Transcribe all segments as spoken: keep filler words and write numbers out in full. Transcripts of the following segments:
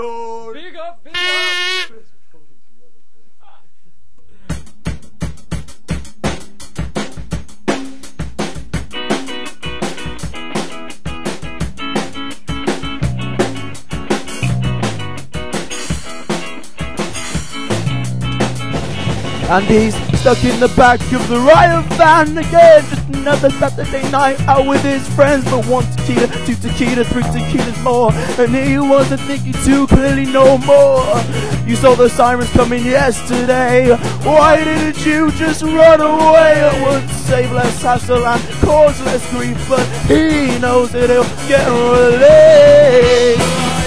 Lord. Big up, big up. And he's stuck in the back of the riot van again. Just another Saturday night out with his friends. But one tequila, two tequila, three tequilas more. And he wasn't thinking too clearly no more. You saw the sirens coming yesterday. Why didn't you just run away? It would save less hassle and cause less grief. But he knows that he'll get released.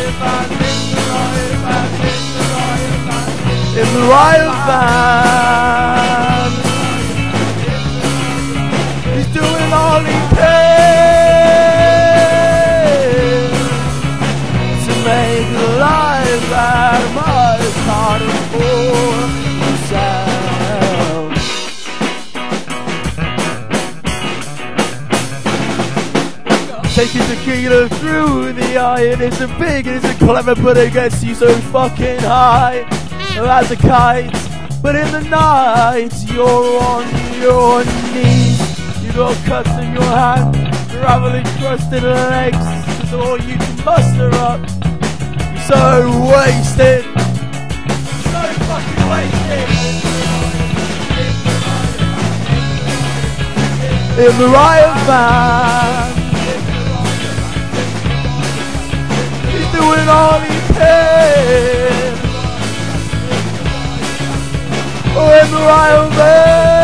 In the riot van, he's doing all he can to make life out of much harder for himself. Taking tequila through the eye, it isn't big, it isn't clever, but it gets you so fucking high as a kite. But in the night you're on your knees. You got cuts in your hand, gravelly crusted legs. It's all you can muster up. You're so wasted, so fucking wasted. In the riot van, he's doing all he can. Oh, in the riot van.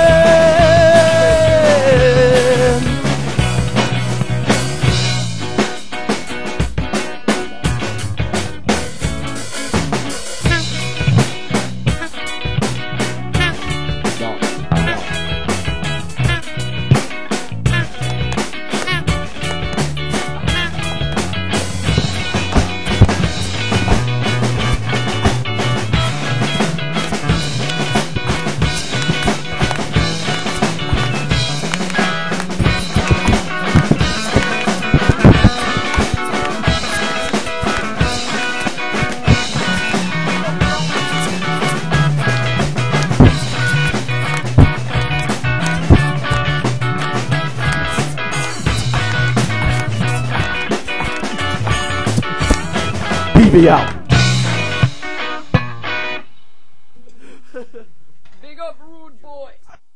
Be out. Big up, rude boy.